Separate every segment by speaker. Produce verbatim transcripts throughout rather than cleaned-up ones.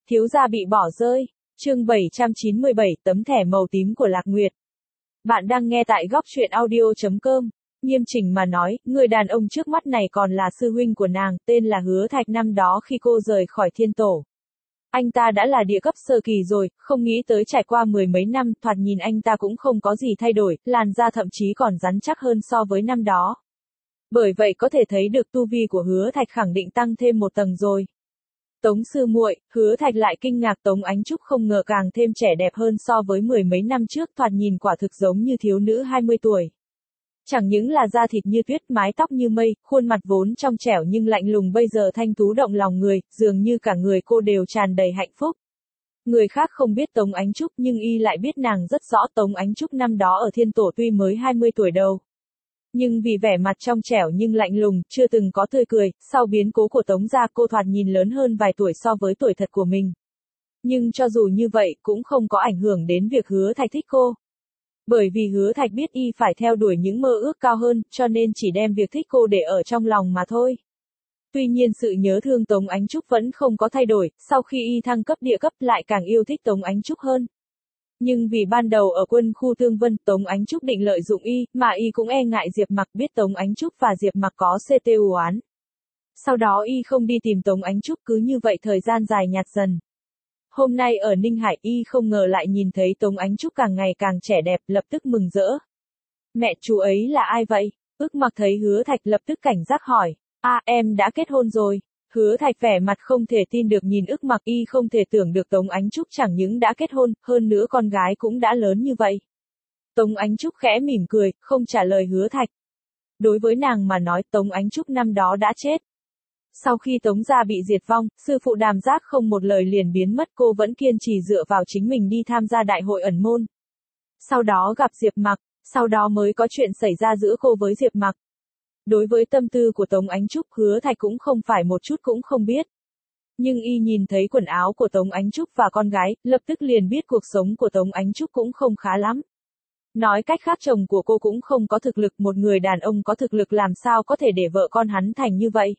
Speaker 1: Thiếu gia bị bỏ rơi. Chương bảy trăm chín mươi bảy, tấm thẻ màu tím của Lạc Nguyệt. Bạn đang nghe tại góc truyện audio chấm com. Nghiêm chỉnh mà nói, người đàn ông trước mắt này còn là sư huynh của nàng, tên là Hứa Thạch. Năm đó khi cô rời khỏi thiên tổ, anh ta đã là địa cấp sơ kỳ rồi, không nghĩ tới trải qua mười mấy năm, thoạt nhìn anh ta cũng không có gì thay đổi, làn da thậm chí còn rắn chắc hơn so với năm đó. Bởi vậy có thể thấy được tu vi của Hứa Thạch khẳng định tăng thêm một tầng rồi. Tống sư muội, Hứa Thạch lại kinh ngạc, Tống Ánh Trúc không ngờ càng thêm trẻ đẹp hơn so với mười mấy năm trước, thoạt nhìn quả thực giống như thiếu nữ hai mươi tuổi. Chẳng những là da thịt như tuyết, mái tóc như mây, khuôn mặt vốn trong trẻo nhưng lạnh lùng bây giờ thanh tú động lòng người, dường như cả người cô đều tràn đầy hạnh phúc. Người khác không biết Tống Ánh Trúc nhưng y lại biết nàng rất rõ. Tống Ánh Trúc năm đó ở thiên tổ tuy mới hai mươi tuổi đầu, nhưng vì vẻ mặt trong trẻo nhưng lạnh lùng, chưa từng có tươi cười, sau biến cố của Tống gia cô thoạt nhìn lớn hơn vài tuổi so với tuổi thật của mình. Nhưng cho dù như vậy cũng không có ảnh hưởng đến việc Hứa Thạch thích cô. Bởi vì Hứa Thạch biết y phải theo đuổi những mơ ước cao hơn, cho nên chỉ đem việc thích cô để ở trong lòng mà thôi. Tuy nhiên sự nhớ thương Tống Ánh Trúc vẫn không có thay đổi, sau khi y thăng cấp địa cấp lại càng yêu thích Tống Ánh Trúc hơn. Nhưng vì ban đầu ở quân khu Tương Vân, Tống Ánh Trúc định lợi dụng y, mà y cũng e ngại Diệp Mặc, biết Tống Ánh Trúc và Diệp Mặc có xê tê u oán. Sau đó y không đi tìm Tống Ánh Trúc, cứ như vậy thời gian dài nhạt dần. Hôm nay ở Ninh Hải y không ngờ lại nhìn thấy Tống Ánh Trúc càng ngày càng trẻ đẹp, lập tức mừng rỡ. Mẹ, chú ấy là ai vậy? Ước Mặc thấy Hứa Thạch lập tức cảnh giác hỏi. À, em đã kết hôn rồi. Hứa Thạch vẻ mặt không thể tin được nhìn Ước Mặc, y không thể tưởng được Tống Ánh Trúc chẳng những đã kết hôn, hơn nữa con gái cũng đã lớn như vậy. Tống Ánh Trúc khẽ mỉm cười, không trả lời Hứa Thạch. Đối với nàng mà nói, Tống Ánh Trúc năm đó đã chết. Sau khi Tống gia bị diệt vong, sư phụ Đàm Giác không một lời liền biến mất, cô vẫn kiên trì dựa vào chính mình đi tham gia đại hội ẩn môn. Sau đó gặp Diệp Mặc, sau đó mới có chuyện xảy ra giữa cô với Diệp Mặc. Đối với tâm tư của Tống Ánh Trúc, Hứa Thạch cũng không phải một chút cũng không biết. Nhưng y nhìn thấy quần áo của Tống Ánh Trúc và con gái, lập tức liền biết cuộc sống của Tống Ánh Trúc cũng không khá lắm. Nói cách khác, chồng của cô cũng không có thực lực, một người đàn ông có thực lực làm sao có thể để vợ con hắn thành như vậy.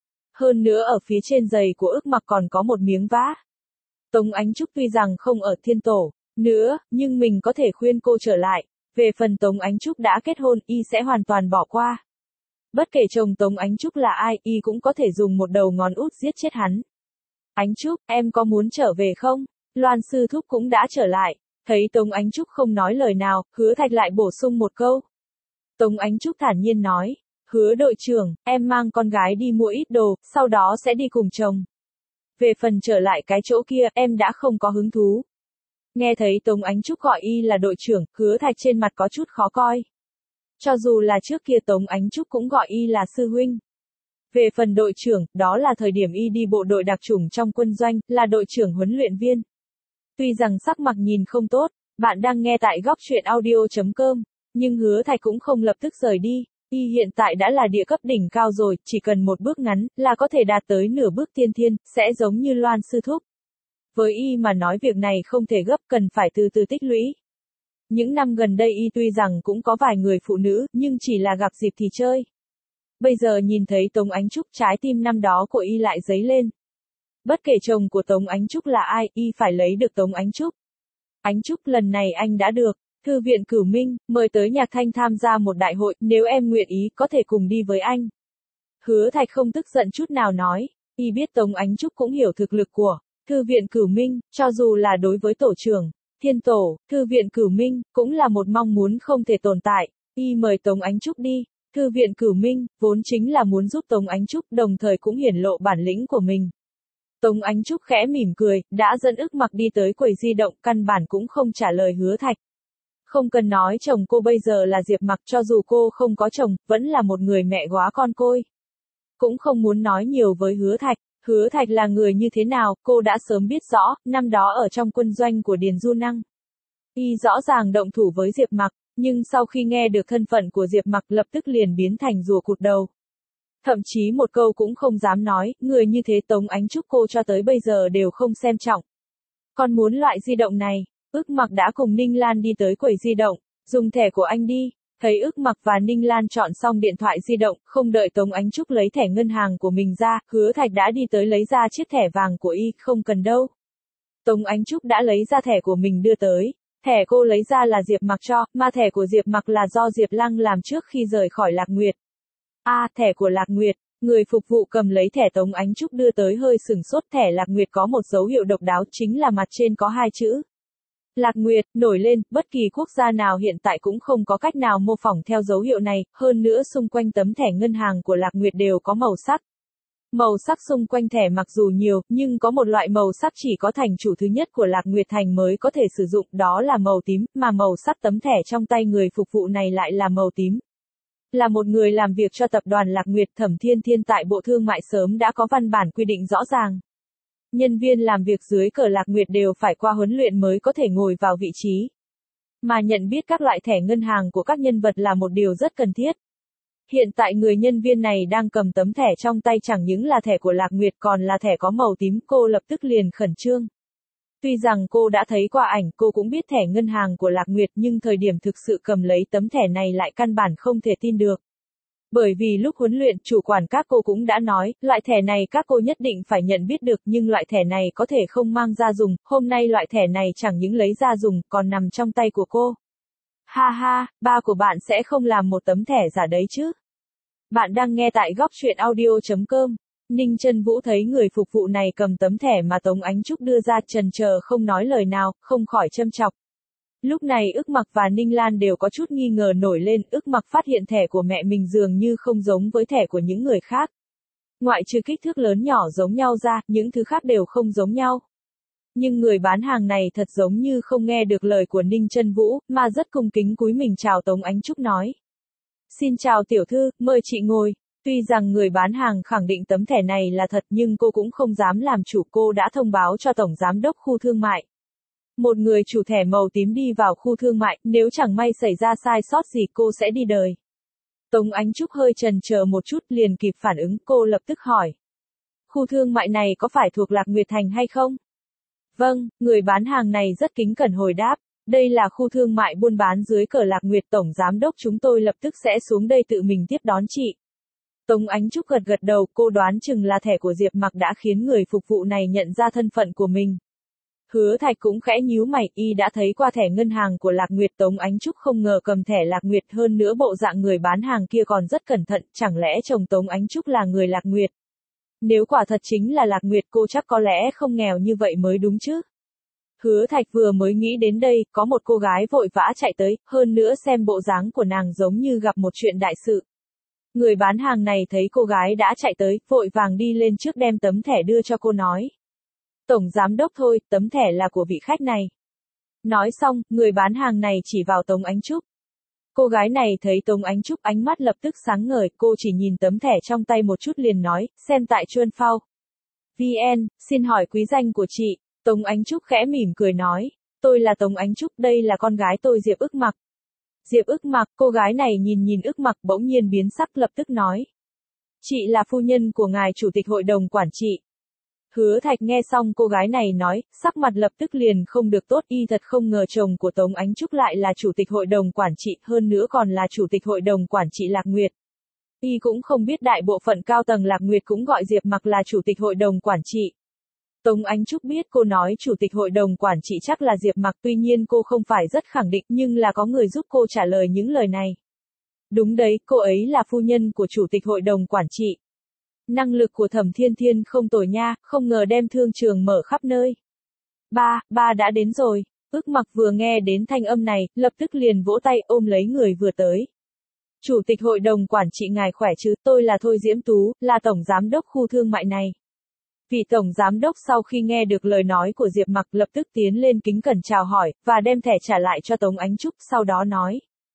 Speaker 1: Hơn nữa ở phía trên giày của Ước Mặc còn có một miếng vá. Tống Ánh Trúc tuy rằng không ở thiên tổ nữa, nhưng mình có thể khuyên cô trở lại. Về phần Tống Ánh Trúc đã kết hôn, y sẽ hoàn toàn bỏ qua. Bất kể chồng Tống Ánh Trúc là ai, y cũng có thể dùng một đầu ngón út giết chết hắn. Ánh Trúc, em có muốn trở về không? Loan sư thúc cũng đã trở lại. Thấy Tống Ánh Trúc không nói lời nào, Hứa Thạch lại bổ sung một câu. Tống Ánh Trúc thản nhiên nói. Hứa đội trưởng, em mang con gái đi mua ít đồ, sau đó sẽ đi cùng chồng. Về phần trở lại cái chỗ kia, em đã không có hứng thú. Nghe thấy Tống Ánh Trúc gọi y là đội trưởng, Hứa Thạch trên mặt có chút khó coi. Cho dù là trước kia Tống Ánh Trúc cũng gọi y là sư huynh. Về phần đội trưởng, đó là thời điểm y đi bộ đội đặc chủng trong quân doanh, là đội trưởng huấn luyện viên. Tuy rằng sắc mặt nhìn không tốt, bạn đang nghe tại góc truyện audio chấm com, nhưng Hứa Thạch cũng không lập tức rời đi. Y hiện tại đã là địa cấp đỉnh cao rồi, chỉ cần một bước ngắn, là có thể đạt tới nửa bước tiên thiên, sẽ giống như Loan sư thúc. Với y mà nói việc này không thể gấp, cần phải từ từ tích lũy. Những năm gần đây y tuy rằng cũng có vài người phụ nữ, nhưng chỉ là gặp dịp thì chơi. Bây giờ nhìn thấy Tống Ánh Trúc, trái tim năm đó của y lại dấy lên. Bất kể chồng của Tống Ánh Trúc là ai, y phải lấy được Tống Ánh Trúc. Ánh Trúc, lần này anh đã được Thư viện Cửu Minh mời tới Nhạc Thanh tham gia một đại hội, nếu em nguyện ý có thể cùng đi với anh. Hứa Thạch không tức giận chút nào nói, y biết Tống Ánh Trúc cũng hiểu thực lực của Thư viện Cửu Minh, cho dù là đối với tổ trưởng thiên tổ, Thư viện Cửu Minh cũng là một mong muốn không thể tồn tại. Y mời Tống Ánh Trúc đi Thư viện Cửu Minh, vốn chính là muốn giúp Tống Ánh Trúc, đồng thời cũng hiển lộ bản lĩnh của mình. Tống Ánh Trúc khẽ mỉm cười, đã dẫn Ước Mặc đi tới quầy di động, căn bản cũng không trả lời Hứa Thạch. Không cần nói, chồng cô bây giờ là Diệp Mặc, cho dù cô không có chồng, vẫn là một người mẹ góa con côi. Cũng không muốn nói nhiều với Hứa Thạch. Hứa Thạch là người như thế nào, cô đã sớm biết rõ, năm đó ở trong quân doanh của Điền Du Năng. Y rõ ràng động thủ với Diệp Mặc, nhưng sau khi nghe được thân phận của Diệp Mặc lập tức liền biến thành rùa cụt đầu. Thậm chí một câu cũng không dám nói, người như thế Tống Ánh Trúc cô cho tới bây giờ đều không xem trọng. Còn muốn loại di động này, Ước Mặc đã cùng Ninh Lan đi tới quầy di động, dùng thẻ của anh đi. Thấy Ước Mặc và Ninh Lan chọn xong điện thoại di động, không đợi Tống Ánh Trúc lấy thẻ ngân hàng của mình ra, Hứa Thạch đã đi tới lấy ra chiếc thẻ vàng của y, không cần đâu. Tống Ánh Trúc đã lấy ra thẻ của mình đưa tới. Thẻ cô lấy ra là Diệp Mặc cho, mà thẻ của Diệp Mặc là do Diệp Lăng làm trước khi rời khỏi Lạc Nguyệt. A, à, thẻ của Lạc Nguyệt. Người phục vụ cầm lấy thẻ Tống Ánh Trúc đưa tới hơi sừng sốt. Thẻ Lạc Nguyệt có một dấu hiệu độc đáo, chính là mặt trên có hai chữ Lạc Nguyệt nổi lên, bất kỳ quốc gia nào hiện tại cũng không có cách nào mô phỏng theo dấu hiệu này, hơn nữa xung quanh tấm thẻ ngân hàng của Lạc Nguyệt đều có màu sắc. Màu sắc xung quanh thẻ mặc dù nhiều, nhưng có một loại màu sắc chỉ có thành chủ thứ nhất của Lạc Nguyệt Thành mới có thể sử dụng, đó là màu tím, mà màu sắc tấm thẻ trong tay người phục vụ này lại là màu tím. Là một người làm việc cho tập đoàn Lạc Nguyệt, Thẩm Thiên Thiên tại Bộ Thương mại sớm đã có văn bản quy định rõ ràng. Nhân viên làm việc dưới cờ Lạc Nguyệt đều phải qua huấn luyện mới có thể ngồi vào vị trí. Mà nhận biết các loại thẻ ngân hàng của các nhân vật là một điều rất cần thiết. Hiện tại người nhân viên này đang cầm tấm thẻ trong tay, chẳng những là thẻ của Lạc Nguyệt còn là thẻ có màu tím, cô lập tức liền khẩn trương. Tuy rằng cô đã thấy qua ảnh, cô cũng biết thẻ ngân hàng của Lạc Nguyệt, nhưng thời điểm thực sự cầm lấy tấm thẻ này lại căn bản không thể tin được. Bởi vì lúc huấn luyện, chủ quản các cô cũng đã nói, loại thẻ này các cô nhất định phải nhận biết được, nhưng loại thẻ này có thể không mang ra dùng, hôm nay loại thẻ này chẳng những lấy ra dùng, còn nằm trong tay của cô. Ha ha, ba của bạn sẽ không làm một tấm thẻ giả đấy chứ. Bạn đang nghe tại góc truyện audio chấm com. Ninh Chân Vũ thấy người phục vụ này cầm tấm thẻ mà Tống Ánh Trúc đưa ra, chần chờ không nói lời nào, không khỏi châm chọc. Lúc này Ức Mặc và Ninh Lan đều có chút nghi ngờ nổi lên, Ức Mặc phát hiện thẻ của mẹ mình dường như không giống với thẻ của những người khác. Ngoại trừ kích thước lớn nhỏ giống nhau ra, những thứ khác đều không giống nhau. Nhưng người bán hàng này thật giống như không nghe được lời của Ninh Chân Vũ, mà rất cung kính cúi mình chào Tống Ánh Trúc nói. Xin chào tiểu thư, mời chị ngồi. Tuy rằng người bán hàng khẳng định tấm thẻ này là thật, nhưng cô cũng không dám làm chủ, cô đã thông báo cho Tổng Giám đốc khu thương mại. Một người chủ thẻ màu tím đi vào khu thương mại, nếu chẳng may xảy ra sai sót gì cô sẽ đi đời. Tống Ánh Trúc hơi chần chờ một chút liền kịp phản ứng, cô lập tức hỏi. Khu thương mại này có phải thuộc Lạc Nguyệt Thành hay không? Vâng, người bán hàng này rất kính cẩn hồi đáp. Đây là khu thương mại buôn bán dưới cờ Lạc Nguyệt, Tổng Giám đốc chúng tôi lập tức sẽ xuống đây tự mình tiếp đón chị. Tống Ánh Trúc gật gật đầu, cô đoán chừng là thẻ của Diệp Mặc đã khiến người phục vụ này nhận ra thân phận của mình. Hứa Thạch cũng khẽ nhíu mày, y đã thấy qua thẻ ngân hàng của Lạc Nguyệt. Tống Ánh Trúc không ngờ cầm thẻ Lạc Nguyệt, hơn nữa bộ dạng người bán hàng kia còn rất cẩn thận, chẳng lẽ chồng Tống Ánh Trúc là người Lạc Nguyệt? Nếu quả thật chính là Lạc Nguyệt, cô chắc có lẽ không nghèo như vậy mới đúng chứ. Hứa Thạch vừa mới nghĩ đến đây, có một cô gái vội vã chạy tới, hơn nữa xem bộ dáng của nàng giống như gặp một chuyện đại sự. Người bán hàng này thấy cô gái đã chạy tới, vội vàng đi lên trước đem tấm thẻ đưa cho cô nói. Tổng Giám đốc thôi, tấm thẻ là của vị khách này. Nói xong, người bán hàng này chỉ vào Tống Ánh Trúc. Cô gái này thấy Tống Ánh Trúc ánh mắt lập tức sáng ngời, cô chỉ nhìn tấm thẻ trong tay một chút liền nói, xem tại Chuân Phao. vê en, xin hỏi quý danh của chị. Tống Ánh Trúc khẽ mỉm cười nói, tôi là Tống Ánh Trúc, đây là con gái tôi Diệp Ức Mặc. Diệp Ức Mặc, cô gái này nhìn nhìn Ức Mặc bỗng nhiên biến sắc lập tức nói. Chị là phu nhân của ngài chủ tịch hội đồng quản trị. Hứa Thạch nghe xong cô gái này nói, sắc mặt lập tức liền không được tốt, y thật không ngờ chồng của Tống Ánh Trúc lại là chủ tịch hội đồng quản trị, hơn nữa còn là chủ tịch hội đồng quản trị Lạc Nguyệt. Y cũng không biết đại bộ phận cao tầng Lạc Nguyệt cũng gọi Diệp Mặc là chủ tịch hội đồng quản trị. Tống Ánh Trúc biết cô nói chủ tịch hội đồng quản trị chắc là Diệp Mặc, tuy nhiên cô không phải rất khẳng định, nhưng là có người giúp cô trả lời những lời này. Đúng đấy, cô ấy là phu nhân của chủ tịch hội đồng quản trị. Năng lực của Thẩm Thiên Thiên không tồi nha, không ngờ đem thương trường mở khắp nơi. Ba, ba đã đến rồi. Ức Mặc vừa nghe đến thanh âm này, lập tức liền vỗ tay ôm lấy người vừa tới. Chủ tịch hội đồng quản trị ngài khỏe chứ, tôi là Thôi Diễm Tú, là tổng giám đốc khu thương mại này. Vị tổng giám đốc sau khi nghe được lời nói của Diệp Mặc lập tức tiến lên kính cẩn chào hỏi, và đem thẻ trả lại cho Tống Ánh Trúc, sau đó nói.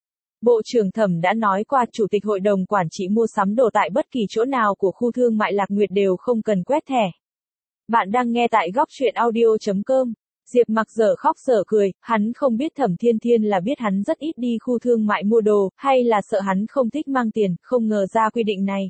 Speaker 1: Bộ trưởng Thẩm đã nói qua, chủ tịch hội đồng quản trị mua sắm đồ tại bất kỳ chỗ nào của khu thương mại Lạc Nguyệt đều không cần quét thẻ. Bạn đang nghe tại góc truyện audio chấm com. Diệp Mặc dở khóc dở cười, hắn không biết Thẩm Thiên Thiên là biết hắn rất ít đi khu thương mại mua đồ, hay là sợ hắn không thích mang tiền, không ngờ ra quy định này.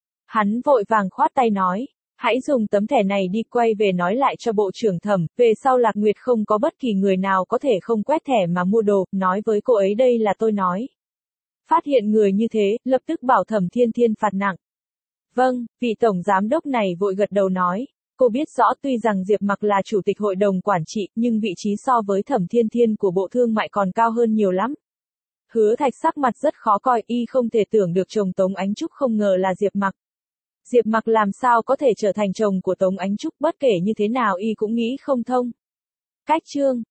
Speaker 1: Hắn vội vàng khoát tay nói, hãy dùng tấm thẻ này đi quay về nói lại cho bộ trưởng Thẩm, về sau Lạc Nguyệt không có bất kỳ người nào có thể không quét thẻ mà mua đồ, nói với cô ấy đây là tôi nói. Phát hiện người như thế, lập tức bảo Thẩm Thiên Thiên phạt nặng. Vâng, vị tổng giám đốc này vội gật đầu nói. Cô biết rõ tuy rằng Diệp Mặc là chủ tịch hội đồng quản trị, nhưng vị trí so với Thẩm Thiên Thiên của Bộ Thương mại còn cao hơn nhiều lắm. Hứa Thạch sắc mặt rất khó coi, y không thể tưởng được chồng Tống Ánh Trúc không ngờ là Diệp Mặc. Diệp Mặc làm sao có thể trở thành chồng của Tống Ánh Trúc, bất kể như thế nào y cũng nghĩ không thông. Cách chương